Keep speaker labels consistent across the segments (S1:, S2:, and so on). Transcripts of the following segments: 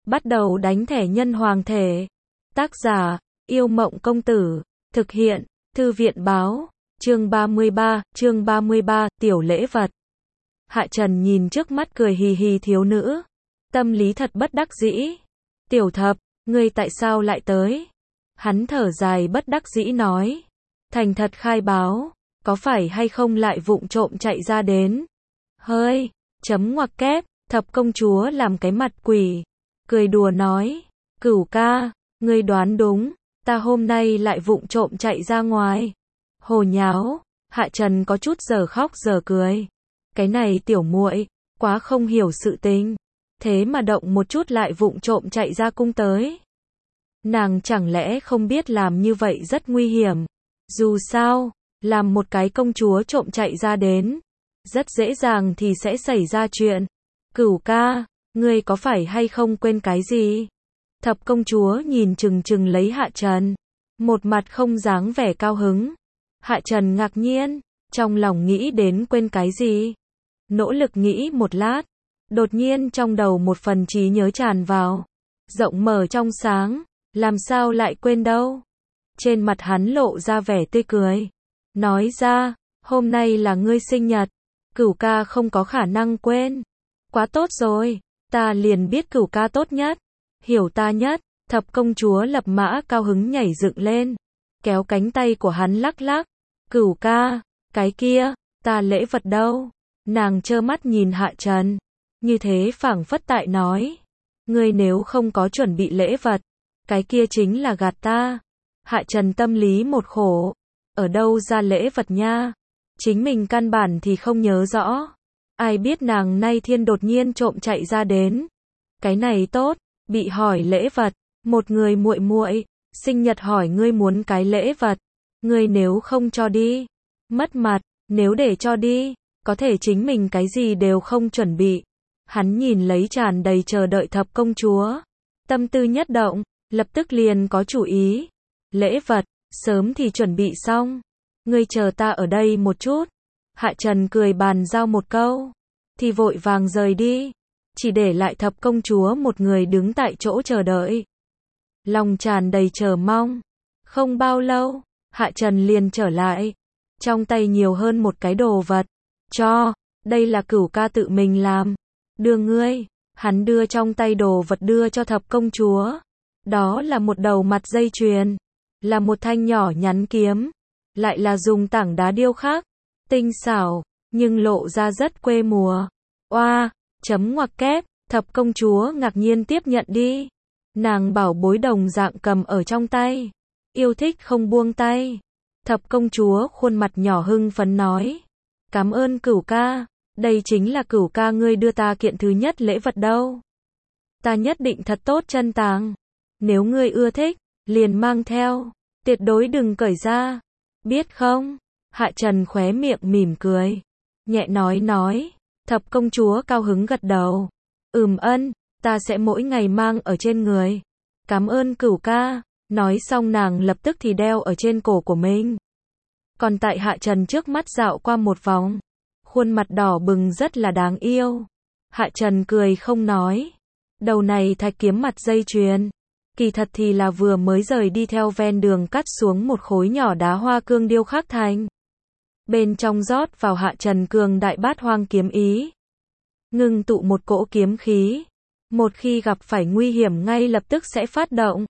S1: Bắt đầu đánh thẻ nhân hoàng thể. Tác giả, Yêu Mộng Công Tử. Thực hiện, Thư viện Báo. Chương 33, tiểu lễ vật. Hạ Trần nhìn trước mắt cười hì hì thiếu nữ. Tâm lý thật bất đắc dĩ. Tiểu Thập, ngươi tại sao lại tới? Hắn thở dài bất đắc dĩ nói. Thành thật khai báo, có phải hay không lại vụng trộm chạy ra đến? Hơi, chấm ngoặc kép, Thập công chúa làm cái mặt quỷ. Cười đùa nói, Cửu ca, ngươi đoán đúng, ta hôm nay lại vụng trộm chạy ra ngoài. Hồ nháo, Hạ Trần có chút giờ khóc giờ cười. Cái này tiểu muội, quá không hiểu sự tình. Thế mà động một chút lại vụng trộm chạy ra cung tới. Nàng chẳng lẽ không biết làm như vậy rất nguy hiểm. Dù sao, làm một cái công chúa trộm chạy ra đến, rất dễ dàng thì sẽ xảy ra chuyện. Cửu ca, ngươi có phải hay không quên cái gì? Thập công chúa nhìn chừng chừng lấy Hạ Trần, một mặt không dáng vẻ cao hứng. Hạ Trần ngạc nhiên, trong lòng nghĩ đến quên cái gì? Nỗ lực nghĩ một lát, đột nhiên trong đầu một phần trí nhớ tràn vào, rộng mở trong sáng, làm sao lại quên đâu? Trên mặt hắn lộ ra vẻ tươi cười, nói ra, hôm nay là ngươi sinh nhật, Cửu ca không có khả năng quên. Quá tốt rồi, ta liền biết Cửu ca tốt nhất, hiểu ta nhất. Thập công chúa lập mã cao hứng nhảy dựng lên, kéo cánh tay của hắn lắc lắc. Cửu ca, cái kia, ta lễ vật đâu? Nàng trơ mắt nhìn Hạ Trần, như thế phảng phất tại nói, ngươi nếu không có chuẩn bị lễ vật, cái kia chính là gạt ta. Hạ Trần tâm lý một khổ, ở đâu ra lễ vật nha? Chính mình căn bản thì không nhớ rõ. Ai biết nàng nay thiên đột nhiên trộm chạy ra đến. Cái này tốt, bị hỏi lễ vật, một người muội muội, sinh nhật hỏi ngươi muốn cái lễ vật, ngươi nếu không cho đi, mất mặt, nếu để cho đi, có thể chính mình cái gì đều không chuẩn bị. Hắn nhìn lấy tràn đầy chờ đợi thập công chúa, tâm tư nhất động, lập tức liền có chủ ý. Lễ vật, sớm thì chuẩn bị xong, ngươi chờ ta ở đây một chút. Hạ Trần cười bàn giao một câu, thì vội vàng rời đi, chỉ để lại thập công chúa một người đứng tại chỗ chờ đợi. Lòng tràn đầy chờ mong. Không bao lâu, Hạ Trần liền trở lại, trong tay nhiều hơn một cái đồ vật. Cho, đây là Cửu ca tự mình làm, đưa ngươi. Hắn đưa trong tay đồ vật đưa cho thập công chúa. Đó là một đầu mặt dây chuyền, là một thanh nhỏ nhắn kiếm, lại là dùng tảng đá điêu khắc, tinh xảo, nhưng lộ ra rất quê mùa. Oa, chấm ngoặc kép, thập công chúa ngạc nhiên tiếp nhận đi. Nàng bảo bối đồng dạng cầm ở trong tay, yêu thích không buông tay. Thập công chúa khuôn mặt nhỏ hưng phấn nói, cảm ơn Cửu ca, đây chính là Cửu ca ngươi đưa ta kiện thứ nhất lễ vật đâu. Ta nhất định thật tốt trân tàng, nếu ngươi ưa thích, liền mang theo, tuyệt đối đừng cởi ra, biết không? Hạ Trần khóe miệng mỉm cười, nhẹ nói, thập công chúa cao hứng gật đầu. Ân, ta sẽ mỗi ngày mang ở trên người. Cảm ơn Cửu ca. Nói xong nàng lập tức thì đeo ở trên cổ của mình. Còn tại Hạ Trần trước mắt dạo qua một vòng, khuôn mặt đỏ bừng rất là đáng yêu. Hạ Trần cười không nói. Đầu này thạch kiếm mặt dây chuyền, kỳ thật thì là vừa mới rời đi theo ven đường cắt xuống một khối nhỏ đá hoa cương điêu khắc thành. Bên trong rót vào Hạ Trần cường đại bát hoang kiếm ý, ngưng tụ một cỗ kiếm khí, một khi gặp phải nguy hiểm ngay lập tức sẽ phát động.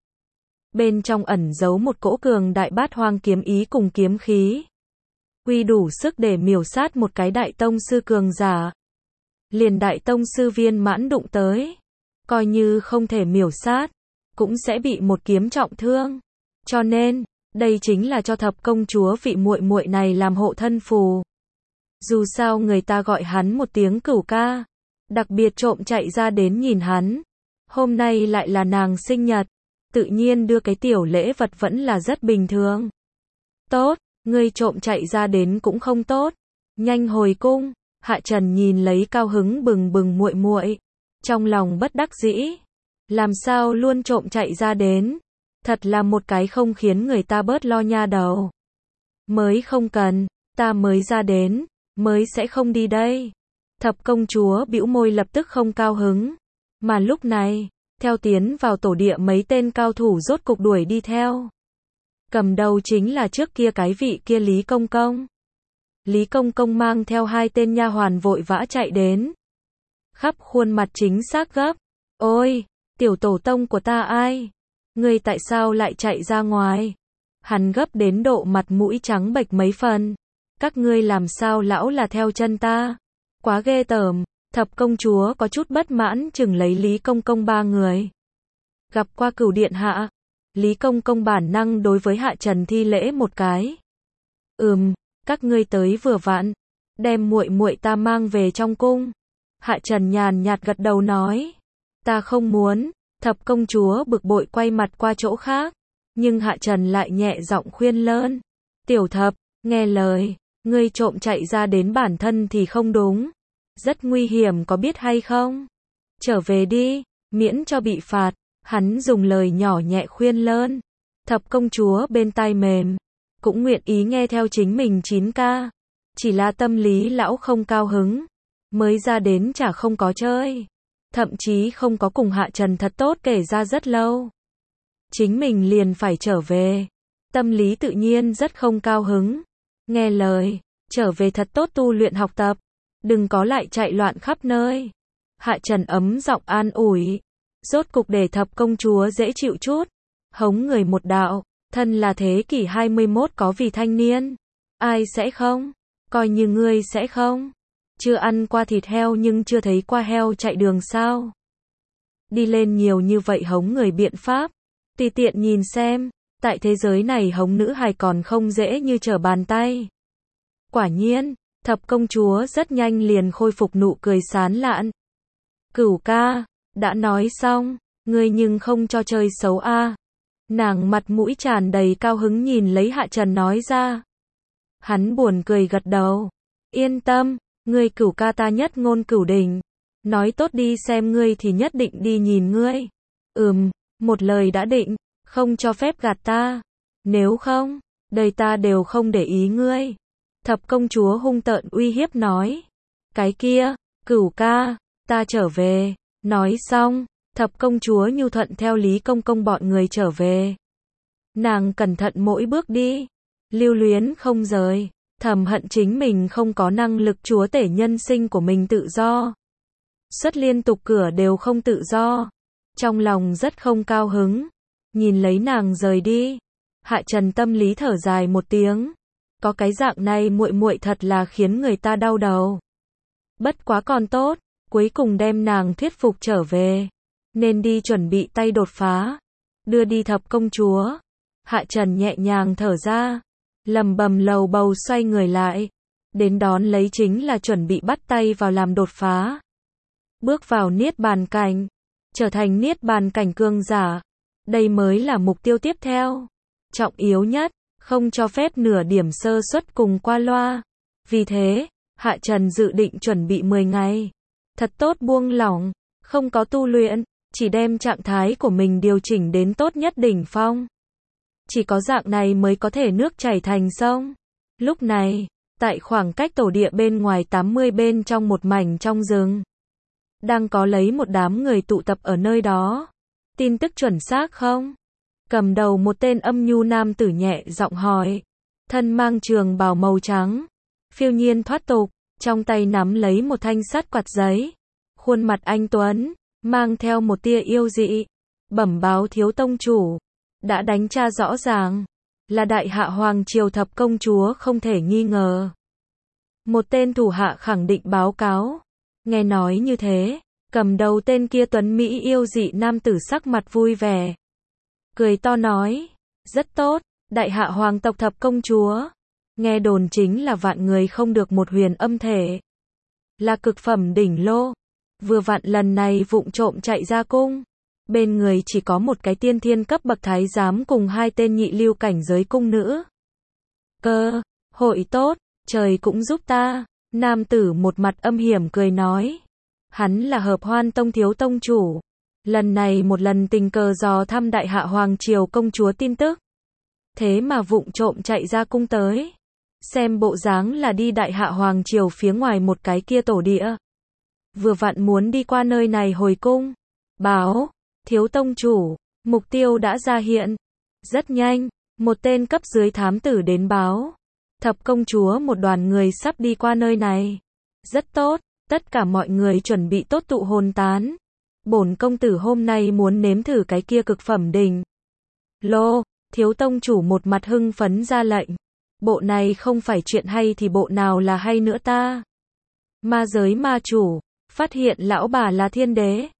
S1: Bên trong ẩn giấu một cỗ cường đại bát hoang kiếm ý cùng kiếm khí, quy đủ sức để miểu sát một cái đại tông sư cường giả. Liền đại tông sư viên mãn đụng tới, coi như không thể miểu sát, cũng sẽ bị một kiếm trọng thương. Cho nên, đây chính là cho thập công chúa vị muội muội này làm hộ thân phù. Dù sao người ta gọi hắn một tiếng Cửu ca, đặc biệt trộm chạy ra đến nhìn hắn. Hôm nay lại là nàng sinh nhật, tự nhiên đưa cái tiểu lễ vật vẫn là rất bình thường. Tốt, ngươi trộm chạy ra đến cũng không tốt, nhanh hồi cung. Hạ Trần nhìn lấy cao hứng bừng bừng muội muội, trong lòng bất đắc dĩ, làm sao luôn trộm chạy ra đến, thật là một cái không khiến người ta bớt lo nha đầu. Mới không cần, ta mới ra đến, mới sẽ không đi đây. Thập công chúa bĩu môi lập tức không cao hứng, mà lúc này, Theo tiến vào tổ địa mấy tên cao thủ rốt cục đuổi đi theo. Cầm đầu chính là trước kia cái vị kia Lý Công Công. Lý Công Công mang theo 2 tên nha hoàn vội vã chạy đến. Khắp khuôn mặt chính xác gấp. Ôi, tiểu tổ tông của ta ai? Ngươi tại sao lại chạy ra ngoài? Hắn gấp đến độ mặt mũi trắng bệch mấy phần. Các ngươi làm sao lão là theo chân ta? Quá ghê tởm. Thập công chúa có chút bất mãn chừng lấy Lý Công Công 3 người. Gặp qua Cửu điện hạ. Lý Công Công bản năng đối với Hạ Trần thi lễ một cái. Các ngươi tới vừa vặn, đem muội muội ta mang về trong cung. Hạ Trần nhàn nhạt gật đầu nói, ta không muốn. Thập công chúa bực bội quay mặt qua chỗ khác, nhưng Hạ Trần lại nhẹ giọng khuyên lơn. Tiểu Thập, nghe lời, ngươi trộm chạy ra đến bản thân thì không đúng. Rất nguy hiểm có biết hay không? Trở về đi, miễn cho bị phạt. Hắn dùng lời nhỏ nhẹ khuyên lơn. Thập công chúa bên tai mềm, cũng nguyện ý nghe theo chính mình 9K. Chỉ là tâm lý lão không cao hứng. Mới ra đến chả không có chơi. Thậm chí không có cùng Hạ Trần thật tốt kể ra rất lâu. Chính mình liền phải trở về. Tâm lý tự nhiên rất không cao hứng. Nghe lời, trở về thật tốt tu luyện học tập. Đừng có lại chạy loạn khắp nơi. Hạ Trần ấm giọng an ủi. Rốt cục để thập công chúa dễ chịu chút. Hống người một đạo, thân là thế kỷ 21 có vì thanh niên. Ai sẽ không? Coi như ngươi sẽ không. Chưa ăn qua thịt heo nhưng chưa thấy qua heo chạy đường sao? Đi lên nhiều như vậy hống người biện pháp. Tùy tiện nhìn xem, tại thế giới này hống nữ hài còn không dễ như trở bàn tay. Quả nhiên, thập công chúa rất nhanh liền khôi phục nụ cười sán lạn. Cửu ca, đã nói xong, ngươi nhưng không cho chơi xấu a. Nàng mặt mũi tràn đầy cao hứng nhìn lấy Hạ Trần nói ra. Hắn buồn cười gật đầu. Yên tâm, ngươi Cửu ca ta nhất ngôn cửu đỉnh. Nói tốt đi xem ngươi thì nhất định đi nhìn ngươi. Một lời đã định, không cho phép gạt ta. Nếu không, đời ta đều không để ý ngươi. Thập công chúa hung tợn uy hiếp nói. Cái kia, Cửu ca, ta trở về. Nói xong, thập công chúa nhu thuận theo Lý Công Công bọn người trở về. Nàng cẩn thận mỗi bước đi, lưu luyến không rời, thầm hận chính mình không có năng lực chúa tể nhân sinh của mình tự do. Xuất liên tục cửa đều không tự do. Trong lòng rất không cao hứng. Nhìn lấy nàng rời đi. Hạ Trần tâm lý thở dài một tiếng. Có cái dạng này muội muội thật là khiến người ta đau đầu. Bất quá còn tốt, cuối cùng đem nàng thuyết phục trở về. Nên đi chuẩn bị tay đột phá. Đưa đi thập công chúa. Hạ Trần nhẹ nhàng thở ra. Lầm bầm lầu bầu xoay người lại. Đến đón lấy chính là chuẩn bị bắt tay vào làm đột phá. Bước vào niết bàn cảnh. Trở thành niết bàn cảnh cường giả. Đây mới là mục tiêu tiếp theo. Trọng yếu nhất, không cho phép nửa điểm sơ suất cùng qua loa. Vì thế, Hạ Trần dự định chuẩn bị 10 ngày. Thật tốt buông lỏng, không có tu luyện, chỉ đem trạng thái của mình điều chỉnh đến tốt nhất đỉnh phong. Chỉ có dạng này mới có thể nước chảy thành sông. Lúc này, tại khoảng cách tổ địa bên ngoài 80 bên trong một mảnh trong rừng. Đang có lấy một đám người tụ tập ở nơi đó. Tin tức chuẩn xác không? Cầm đầu một tên âm nhu nam tử nhẹ giọng hỏi. Thân mang trường bào màu trắng. Phiêu nhiên thoát tục, trong tay nắm lấy một thanh sắt quạt giấy. Khuôn mặt anh tuấn, mang theo một tia yêu dị. Bẩm báo thiếu tông chủ. Đã đánh tra rõ ràng. Là đại hạ hoàng triều thập công chúa không thể nghi ngờ. Một tên thủ hạ khẳng định báo cáo. Nghe nói như thế, cầm đầu tên kia tuấn Mỹ yêu dị nam tử sắc mặt vui vẻ. Cười to nói, rất tốt, đại hạ hoàng tộc thập công chúa. Nghe đồn chính là vạn người không được một huyền âm thể. Là cực phẩm đỉnh lô. Vừa vặn lần này vụng trộm chạy ra cung. Bên người chỉ có một cái tiên thiên cấp bậc thái giám cùng 2 tên nhị lưu cảnh giới cung nữ. Cơ hội tốt, trời cũng giúp ta. Nam tử một mặt âm hiểm cười nói. Hắn là Hợp Hoan Tông thiếu tông chủ. Lần này một lần tình cờ dò thăm đại hạ hoàng triều công chúa tin tức. Thế mà vụng trộm chạy ra cung tới. Xem bộ dáng là đi đại hạ hoàng triều phía ngoài một cái kia tổ địa. Vừa vặn muốn đi qua nơi này hồi cung. Báo, Thiếu tông chủ, mục tiêu đã ra hiện. Rất nhanh, một tên cấp dưới thám tử đến báo. Thập công chúa, một đoàn người sắp đi qua nơi này. Rất tốt, tất cả mọi người chuẩn bị tốt tụ hồn tán. Bổn công tử hôm nay muốn nếm thử cái kia cực phẩm đỉnh lô. Thiếu tông chủ một mặt hưng phấn ra lệnh. Bộ này không phải chuyện hay thì bộ nào là hay nữa ta? Ma giới ma chủ, phát hiện lão bà là thiên đế.